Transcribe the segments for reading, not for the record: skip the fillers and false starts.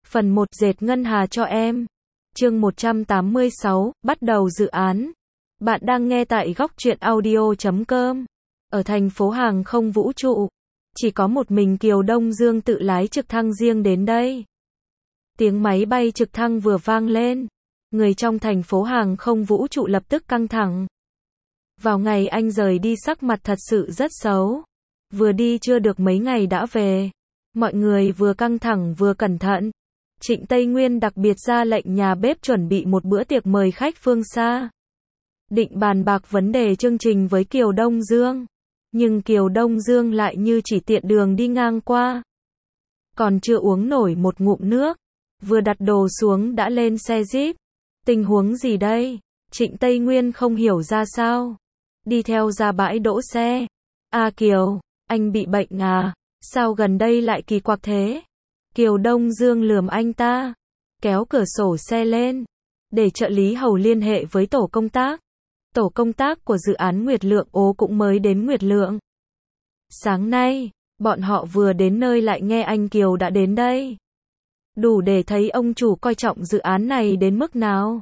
Phần 1 dệt ngân hà cho em. Chương 186, bắt đầu dự án. Bạn đang nghe tại góc truyện audio.com. Ở thành phố hàng không vũ trụ, chỉ có một mình Kiều Đông Dương tự lái trực thăng riêng đến đây. Tiếng máy bay trực thăng vừa vang lên, người trong thành phố hàng không vũ trụ lập tức căng thẳng. Vào ngày anh rời đi sắc mặt thật sự rất xấu. Vừa đi chưa được mấy ngày đã về. Mọi người vừa căng thẳng vừa cẩn thận. Trịnh Tây Nguyên đặc biệt ra lệnh nhà bếp chuẩn bị một bữa tiệc mời khách phương xa. Định bàn bạc vấn đề chương trình với Kiều Đông Dương. Nhưng Kiều Đông Dương lại như chỉ tiện đường đi ngang qua. Còn chưa uống nổi một ngụm nước. Vừa đặt đồ xuống đã lên xe Jeep. Tình huống gì đây? Trịnh Tây Nguyên không hiểu ra sao. Đi theo ra bãi đỗ xe. Kiều, anh bị bệnh à? Sao gần đây lại kỳ quặc thế? Kiều Đông Dương lườm anh ta. Kéo cửa sổ xe lên. Để trợ lý hầu liên hệ với tổ công tác. Tổ công tác của dự án Nguyệt Lượng Ố cũng mới đến Nguyệt Lượng. Sáng nay, bọn họ vừa đến nơi lại nghe anh Kiều đã đến đây. Đủ để thấy ông chủ coi trọng dự án này đến mức nào.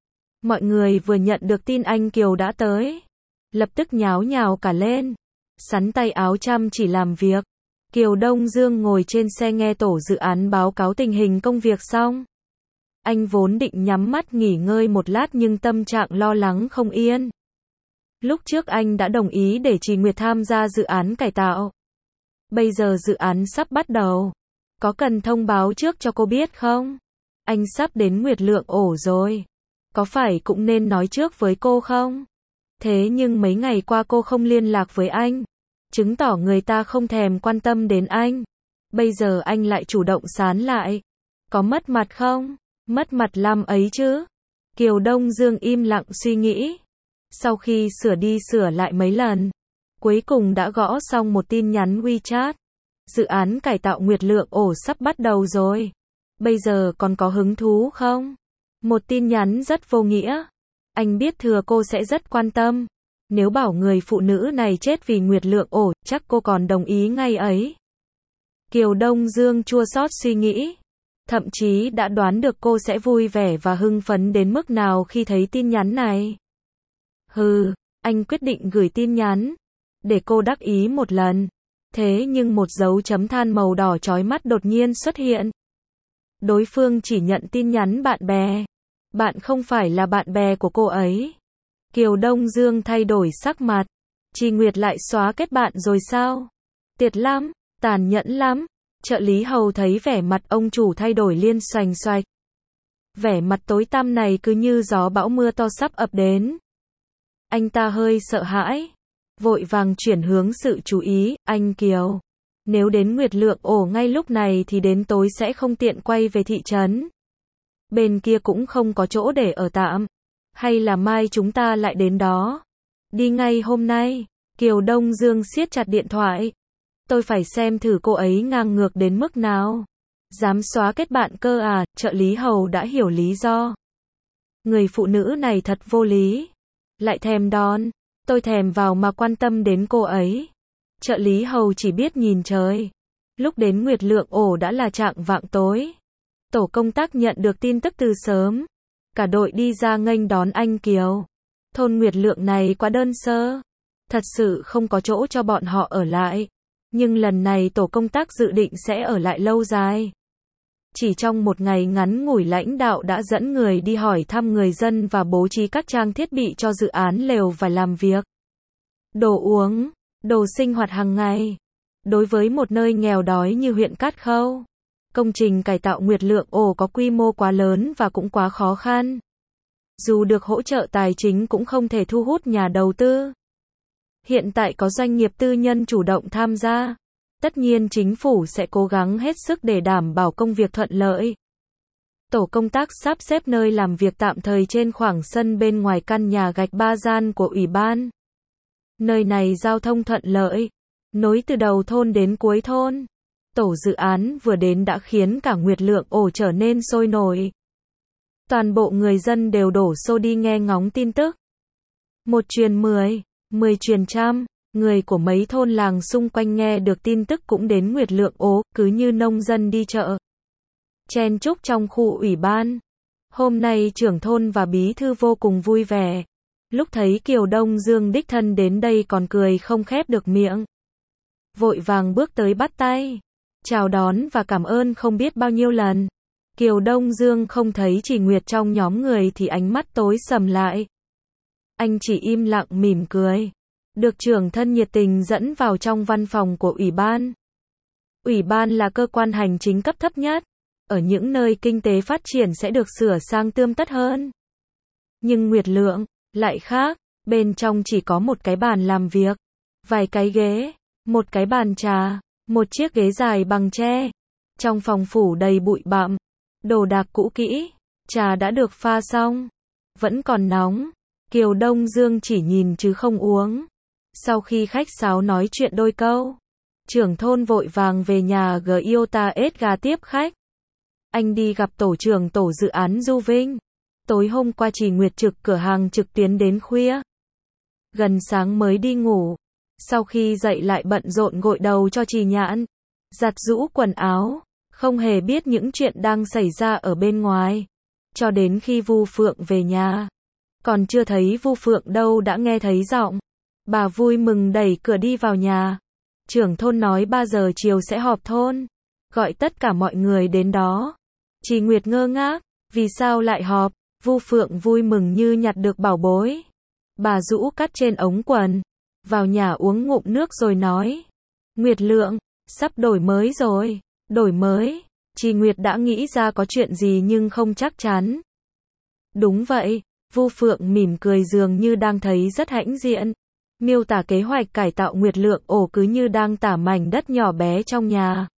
Mọi người vừa nhận được tin anh Kiều đã tới, lập tức nháo nhào cả lên, sắn tay áo chăm chỉ làm việc. Kiều Đông Dương ngồi trên xe nghe tổ dự án báo cáo tình hình công việc xong. Anh vốn định nhắm mắt nghỉ ngơi một lát nhưng tâm trạng lo lắng không yên. Lúc trước anh đã đồng ý để Trì Nguyệt tham gia dự án cải tạo. Bây giờ dự án sắp bắt đầu. Có cần thông báo trước cho cô biết không? Anh sắp đến Nguyệt Lượng Ổ rồi. Có phải cũng nên nói trước với cô không? Thế nhưng mấy ngày qua cô không liên lạc với anh. Chứng tỏ người ta không thèm quan tâm đến anh. Bây giờ anh lại chủ động sán lại. Có mất mặt không? Mất mặt lắm ấy chứ. Kiều Đông Dương im lặng suy nghĩ. Sau khi sửa đi sửa lại mấy lần, cuối cùng đã gõ xong một tin nhắn WeChat. Dự án cải tạo Nguyệt Lượng Ổ sắp bắt đầu rồi. Bây giờ còn có hứng thú không? Một tin nhắn rất vô nghĩa. Anh biết thừa cô sẽ rất quan tâm. Nếu bảo người phụ nữ này chết vì Nguyệt Lượng Ổ, chắc cô còn đồng ý ngay ấy. Kiều Đông Dương chua xót suy nghĩ. Thậm chí đã đoán được cô sẽ vui vẻ và hưng phấn đến mức nào khi thấy tin nhắn này. Anh quyết định gửi tin nhắn. Để cô đắc ý một lần. Thế nhưng một dấu chấm than màu đỏ chói mắt đột nhiên xuất hiện. Đối phương chỉ nhận tin nhắn bạn bè. Bạn không phải là bạn bè của cô ấy. Kiều Đông Dương thay đổi sắc mặt. Trì Nguyệt lại xóa kết bạn rồi sao? Tiệt lắm, tàn nhẫn lắm. Trợ lý hầu thấy vẻ mặt ông chủ thay đổi liên xoành xoạch. Vẻ mặt tối tăm này cứ như gió bão mưa to sắp ập đến. Anh ta hơi sợ hãi. Vội vàng chuyển hướng sự chú ý. Anh Kiều, nếu đến Nguyệt Lượng Ổ ngay lúc này thì đến tối sẽ không tiện quay về thị trấn. Bên kia cũng không có chỗ để ở tạm. Hay là mai chúng ta lại đến đó? Đi ngay hôm nay. Kiều Đông Dương siết chặt điện thoại. Tôi phải xem thử cô ấy ngang ngược đến mức nào. Dám xóa kết bạn cơ à? Trợ lý hầu đã hiểu lý do. Người phụ nữ này thật vô lý. Lại thèm đón. Tôi thèm vào mà quan tâm đến cô ấy. Trợ lý hầu chỉ biết nhìn trời. Lúc đến Nguyệt Lượng Ổ đã là chạng vạng tối. Tổ công tác nhận được tin tức từ sớm. Cả đội đi ra nghênh đón anh Kiều. Thôn Nguyệt Lượng này quá đơn sơ. Thật sự không có chỗ cho bọn họ ở lại. Nhưng lần này tổ công tác dự định sẽ ở lại lâu dài. Chỉ trong một ngày ngắn ngủi lãnh đạo đã dẫn người đi hỏi thăm người dân và bố trí các trang thiết bị cho dự án lều vải làm việc. Đồ uống, đồ sinh hoạt hàng ngày. Đối với một nơi nghèo đói như huyện Cát Khâu, công trình cải tạo Nguyệt Lượng Ổ có quy mô quá lớn và cũng quá khó khăn. Dù được hỗ trợ tài chính cũng không thể thu hút nhà đầu tư. Hiện tại có doanh nghiệp tư nhân chủ động tham gia. Tất nhiên chính phủ sẽ cố gắng hết sức để đảm bảo công việc thuận lợi. Tổ công tác sắp xếp nơi làm việc tạm thời trên khoảng sân bên ngoài căn nhà gạch 3 gian của ủy ban. Nơi này giao thông thuận lợi, nối từ đầu thôn đến cuối thôn. Tổ dự án vừa đến đã khiến cả Nguyệt Lượng Ổ trở nên sôi nổi. Toàn bộ người dân đều đổ xô đi nghe ngóng tin tức. Một truyền 10, 10 truyền trăm. Người của mấy thôn làng xung quanh nghe được tin tức cũng đến Nguyệt Lượng Ố, cứ như nông dân đi chợ. chen chúc trong khu ủy ban. Hôm nay trưởng thôn và bí thư vô cùng vui vẻ. Lúc thấy Kiều Đông Dương đích thân đến đây còn cười không khép được miệng. Vội vàng bước tới bắt tay, chào đón và cảm ơn không biết bao nhiêu lần. Kiều Đông Dương không thấy Trì Nguyệt trong nhóm người thì ánh mắt tối sầm lại. Anh chỉ im lặng mỉm cười. Được trưởng thân nhiệt tình dẫn vào trong văn phòng của ủy ban. Ủy ban là cơ quan hành chính cấp thấp nhất. Ở những nơi kinh tế phát triển sẽ được sửa sang tươm tất hơn. Nhưng Nguyệt Lượng lại khác, bên trong chỉ có một cái bàn làm việc, vài cái ghế, một cái bàn trà, một chiếc ghế dài bằng tre. Trong phòng phủ đầy bụi bặm, đồ đạc cũ kỹ, trà đã được pha xong, vẫn còn nóng. Kiều Đông Dương chỉ nhìn chứ không uống. Sau khi khách sáo nói chuyện đôi câu, trưởng thôn vội vàng về nhà Giota Edga tiếp khách. Anh đi gặp tổ trưởng tổ dự án Du Vinh. Tối hôm qua Trì Nguyệt trực cửa hàng trực tiến đến khuya. Gần sáng mới đi ngủ. Sau khi dậy lại bận rộn gội đầu cho Trì Nhạn, giặt giũ quần áo, không hề biết những chuyện đang xảy ra ở bên ngoài. Cho đến khi Vu Phượng về nhà, còn chưa thấy Vu Phượng đâu đã nghe thấy giọng. Bà vui mừng đẩy cửa đi vào nhà. Trưởng thôn nói 3 giờ chiều sẽ họp thôn, gọi tất cả mọi người đến đó. Trì Nguyệt ngơ ngác, vì sao lại họp? Vu Phượng vui mừng như nhặt được bảo bối. Bà rũ cắt trên ống quần, vào nhà uống ngụm nước rồi nói. Nguyệt Lượng, sắp đổi mới rồi. Đổi mới? Trì Nguyệt đã nghĩ ra có chuyện gì nhưng không chắc chắn. Đúng vậy, Vu Phượng mỉm cười dường như đang thấy rất hãnh diện. Miêu tả kế hoạch cải tạo Nguyệt Lượng ổ cứ như đang tả mảnh đất nhỏ bé trong nhà.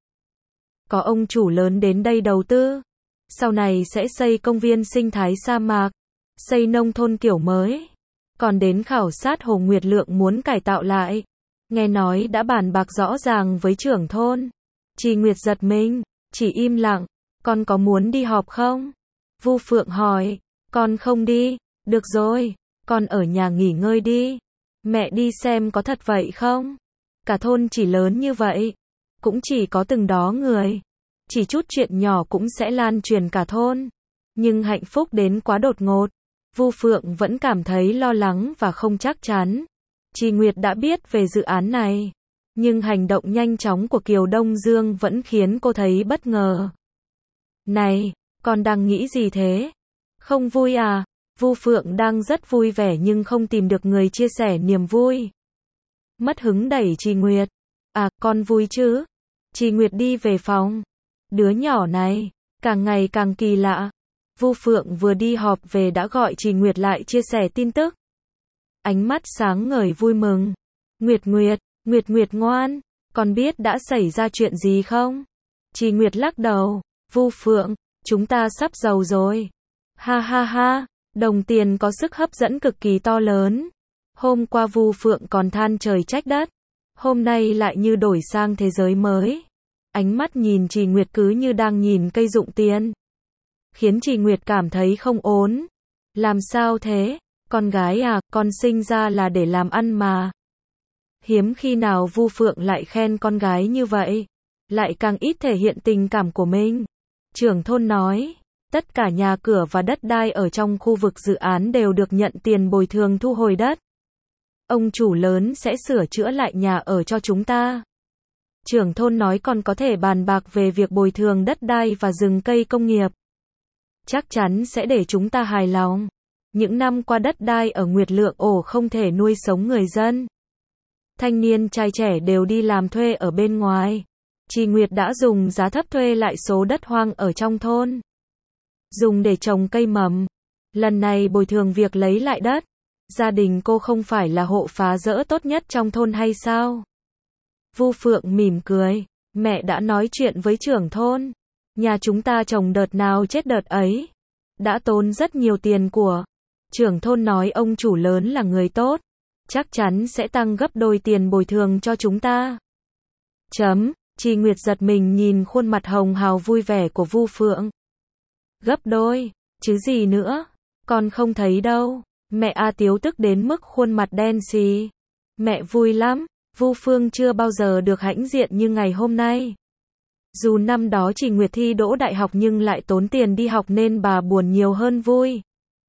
Có ông chủ lớn đến đây đầu tư. Sau này sẽ xây công viên sinh thái sa mạc, xây nông thôn kiểu mới. Còn đến khảo sát hồ Nguyệt Lượng muốn cải tạo lại. Nghe nói đã bàn bạc rõ ràng với trưởng thôn. Trì Nguyệt giật mình, chỉ im lặng. Con có muốn đi họp không? Vu Phượng hỏi. Con không đi. Được rồi, con ở nhà nghỉ ngơi đi. Mẹ đi xem có thật vậy không? Cả thôn chỉ lớn như vậy, cũng chỉ có từng đó người. Chỉ chút chuyện nhỏ cũng sẽ lan truyền cả thôn. Nhưng hạnh phúc đến quá đột ngột. Vu Phượng vẫn cảm thấy lo lắng và không chắc chắn. Trì Nguyệt đã biết về dự án này, nhưng hành động nhanh chóng của Kiều Đông Dương vẫn khiến cô thấy bất ngờ. Này, con đang nghĩ gì thế? Không vui à? Vu Phượng đang rất vui vẻ nhưng không tìm được người chia sẻ niềm vui. Mất hứng đẩy Trì Nguyệt. À, con vui chứ? Trì Nguyệt đi về phòng. Đứa nhỏ này, càng ngày càng kỳ lạ. Vu Phượng vừa đi họp về đã gọi Trì Nguyệt lại chia sẻ tin tức. Ánh mắt sáng ngời vui mừng. Nguyệt Nguyệt, Nguyệt Nguyệt ngoan, con biết đã xảy ra chuyện gì không? Trì Nguyệt lắc đầu. Vu Phượng, chúng ta sắp giàu rồi. Ha ha ha, đồng tiền có sức hấp dẫn cực kỳ to lớn. Hôm qua Vu Phượng còn than trời trách đất. Hôm nay lại như đổi sang thế giới mới. Ánh mắt nhìn Trì Nguyệt cứ như đang nhìn cây rụng tiền. Khiến Trì Nguyệt cảm thấy không ổn. Làm sao thế? Con gái à, con sinh ra là để làm ăn mà. Hiếm khi nào Vu Phượng lại khen con gái như vậy. Lại càng ít thể hiện tình cảm của mình. Trưởng thôn nói, tất cả nhà cửa và đất đai ở trong khu vực dự án đều được nhận tiền bồi thường thu hồi đất. Ông chủ lớn sẽ sửa chữa lại nhà ở cho chúng ta. Trưởng thôn nói còn có thể bàn bạc về việc bồi thường đất đai và rừng cây công nghiệp. Chắc chắn sẽ để chúng ta hài lòng. Những năm qua đất đai ở Nguyệt Lượng ổ không thể nuôi sống người dân. Thanh niên trai trẻ đều đi làm thuê ở bên ngoài. Trì Nguyệt đã dùng giá thấp thuê lại số đất hoang ở trong thôn, dùng để trồng cây mầm. Lần này bồi thường việc lấy lại đất. Gia đình cô không phải là hộ phá rỡ tốt nhất trong thôn hay sao? Vu Phượng mỉm cười. Mẹ đã nói chuyện với trưởng thôn. Nhà chúng ta trồng đợt nào chết đợt ấy. Đã tốn rất nhiều tiền của. Trưởng thôn nói ông chủ lớn là người tốt. Chắc chắn sẽ tăng gấp đôi tiền bồi thường cho chúng ta. Trì Nguyệt giật mình nhìn khuôn mặt hồng hào vui vẻ của Vu Phượng. Gấp đôi, chứ gì nữa, con không thấy đâu. Mẹ A Tiếu tức đến mức khuôn mặt đen xì. Mẹ vui lắm, Vu Phương chưa bao giờ được hãnh diện như ngày hôm nay. Dù năm đó Trì Nguyệt thi đỗ đại học nhưng lại tốn tiền đi học nên bà buồn nhiều hơn vui.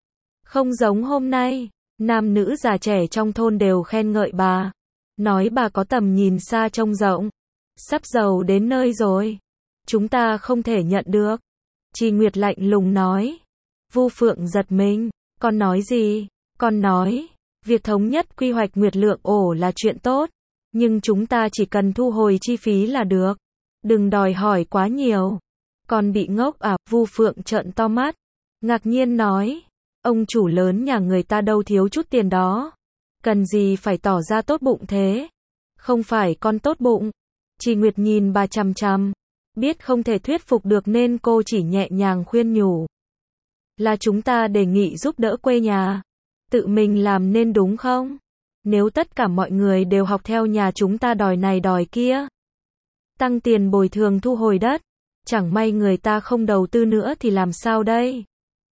Không giống hôm nay, nam nữ già trẻ trong thôn đều khen ngợi bà. Nói bà có tầm nhìn xa trông rộng. Sắp giàu đến nơi rồi. Chúng ta không thể nhận được. Trì Nguyệt lạnh lùng nói. Vu Phượng giật mình. Con nói gì? Con nói, việc thống nhất quy hoạch Nguyệt Lượng Ổ là chuyện tốt. Nhưng chúng ta chỉ cần thu hồi chi phí là được. Đừng đòi hỏi quá nhiều. Con bị ngốc à? Vu Phượng trợn to mắt. Ngạc nhiên nói. Ông chủ lớn nhà người ta đâu thiếu chút tiền đó. Cần gì phải tỏ ra tốt bụng thế? Không phải con tốt bụng. Trì Nguyệt nhìn bà chằm chằm. Biết không thể thuyết phục được nên cô chỉ nhẹ nhàng khuyên nhủ. Là chúng ta đề nghị giúp đỡ quê nhà. Tự mình làm nên đúng không? Nếu tất cả mọi người đều học theo nhà chúng ta đòi này đòi kia. Tăng tiền bồi thường thu hồi đất. Chẳng may người ta không đầu tư nữa thì làm sao đây?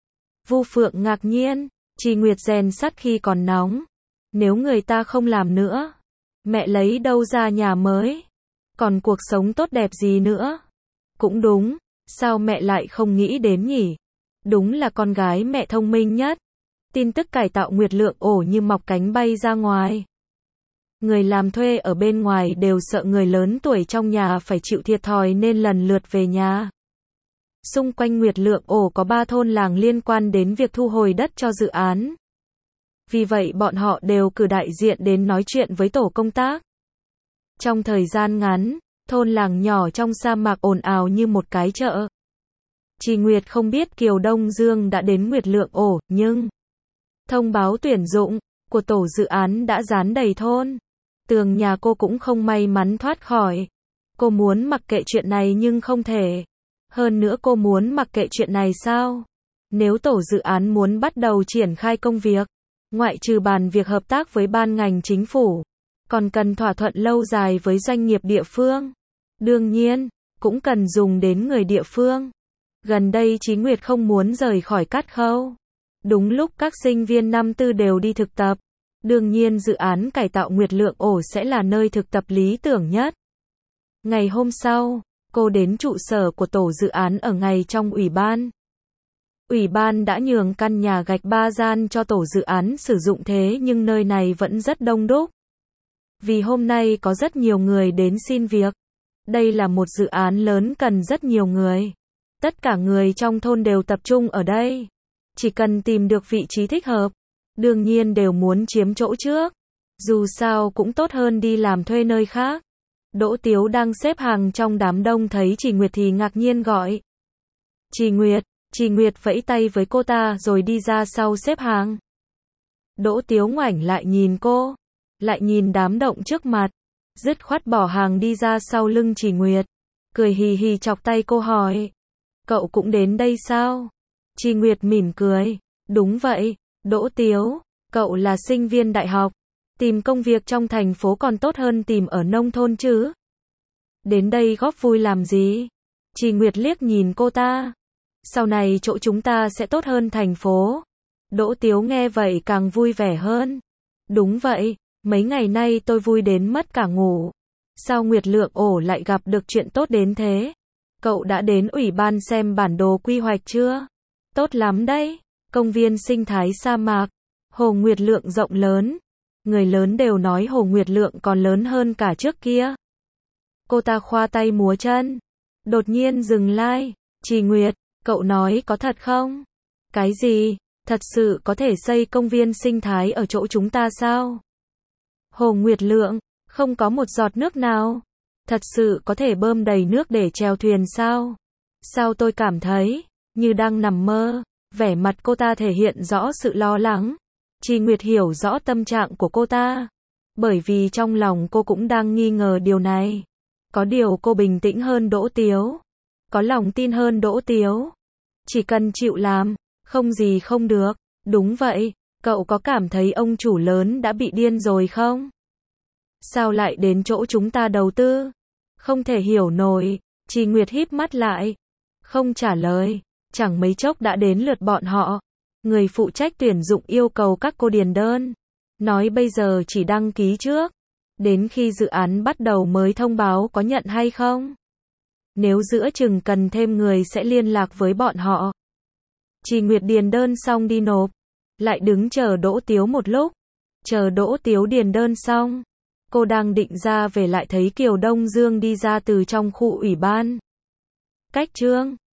Vu Phượng ngạc nhiên. Trì Nguyệt rèn sắt khi còn nóng. Nếu người ta không làm nữa, mẹ lấy đâu ra nhà mới? Còn cuộc sống tốt đẹp gì nữa? Cũng đúng, sao mẹ lại không nghĩ đến nhỉ? Đúng là con gái mẹ thông minh nhất. Tin tức cải tạo Nguyệt Lượng Ổ như mọc cánh bay ra ngoài. Người làm thuê ở bên ngoài đều sợ người lớn tuổi trong nhà phải chịu thiệt thòi nên lần lượt về nhà. Xung quanh Nguyệt Lượng Ổ có 3 thôn làng liên quan đến việc thu hồi đất cho dự án. Vì vậy bọn họ đều cử đại diện đến nói chuyện với tổ công tác. Trong thời gian ngắn, thôn làng nhỏ trong sa mạc ồn ào như một cái chợ. Trì Nguyệt không biết Kiều Đông Dương đã đến Nguyệt Lượng Ổ, nhưng thông báo tuyển dụng của tổ dự án đã dán đầy thôn. Tường nhà cô cũng không may mắn thoát khỏi. Cô muốn mặc kệ chuyện này nhưng không thể. Hơn nữa cô muốn mặc kệ chuyện này sao? Nếu tổ dự án muốn bắt đầu triển khai công việc, ngoại trừ bàn việc hợp tác với ban ngành chính phủ, còn cần thỏa thuận lâu dài với doanh nghiệp địa phương. Đương nhiên, cũng cần dùng đến người địa phương. Gần đây Chí Nguyệt không muốn rời khỏi Cát Khâu. Đúng lúc các sinh viên năm tư đều đi thực tập. Đương nhiên dự án cải tạo Nguyệt Lượng Ổ sẽ là nơi thực tập lý tưởng nhất. Ngày hôm sau, cô đến trụ sở của tổ dự án ở ngay trong ủy ban. Ủy ban đã nhường căn nhà gạch 3 gian cho tổ dự án sử dụng thế nhưng nơi này vẫn rất đông đúc. Vì hôm nay có rất nhiều người đến xin việc. Đây là một dự án lớn cần rất nhiều người. Tất cả người trong thôn đều tập trung ở đây. Chỉ cần tìm được vị trí thích hợp. Đương nhiên đều muốn chiếm chỗ trước. Dù sao cũng tốt hơn đi làm thuê nơi khác. Đỗ Tiếu đang xếp hàng trong đám đông thấy Trì Nguyệt thì ngạc nhiên gọi. Trì Nguyệt vẫy tay với cô ta rồi đi ra sau xếp hàng. Đỗ Tiếu ngoảnh lại nhìn cô. Lại nhìn đám động trước mặt. Dứt khoát bỏ hàng đi ra sau lưng Trì Nguyệt. Cười hì hì chọc tay cô hỏi. Cậu cũng đến đây sao? Trì Nguyệt mỉm cười. Đúng vậy, Đỗ Tiếu. Cậu là sinh viên đại học. Tìm công việc trong thành phố còn tốt hơn tìm ở nông thôn chứ. Đến đây góp vui làm gì? Trì Nguyệt liếc nhìn cô ta. Sau này chỗ chúng ta sẽ tốt hơn thành phố. Đỗ Tiếu nghe vậy càng vui vẻ hơn. Đúng vậy, mấy ngày nay tôi vui đến mất cả ngủ. Sao Nguyệt Lượng Ổ lại gặp được chuyện tốt đến thế? Cậu đã đến ủy ban xem bản đồ quy hoạch chưa? Tốt lắm đấy. Công viên sinh thái sa mạc. Hồ Nguyệt Lượng rộng lớn. Người lớn đều nói Hồ Nguyệt Lượng còn lớn hơn cả trước kia. Cô ta khoa tay múa chân. Đột nhiên dừng lại. Trì Nguyệt, cậu nói có thật không? Cái gì? Thật sự có thể xây công viên sinh thái ở chỗ chúng ta sao? Hồ Nguyệt Lượng, không có một giọt nước nào. Thật sự có thể bơm đầy nước để chèo thuyền sao? Sao tôi cảm thấy như đang nằm mơ? Vẻ mặt cô ta thể hiện rõ sự lo lắng. Trì Nguyệt hiểu rõ tâm trạng của cô ta. Bởi vì trong lòng cô cũng đang nghi ngờ điều này. Có điều cô bình tĩnh hơn Đỗ Tiếu. Có lòng tin hơn Đỗ Tiếu. Chỉ cần chịu làm, không gì không được. Đúng vậy, cậu có cảm thấy ông chủ lớn đã bị điên rồi không? Sao lại đến chỗ chúng ta đầu tư? Không thể hiểu nổi. Trì Nguyệt híp mắt lại. Không trả lời. Chẳng mấy chốc đã đến lượt bọn họ. Người phụ trách tuyển dụng yêu cầu các cô điền đơn. Nói bây giờ chỉ đăng ký trước. Đến khi dự án bắt đầu mới thông báo có nhận hay không. Nếu giữa chừng cần thêm người sẽ liên lạc với bọn họ. Chị Nguyệt điền đơn xong đi nộp. Lại đứng chờ Đỗ Tiếu một lúc. Chờ Đỗ Tiếu điền đơn xong. Cô đang định ra về lại thấy Kiều Đông Dương đi ra từ trong khu ủy ban. Cách Trương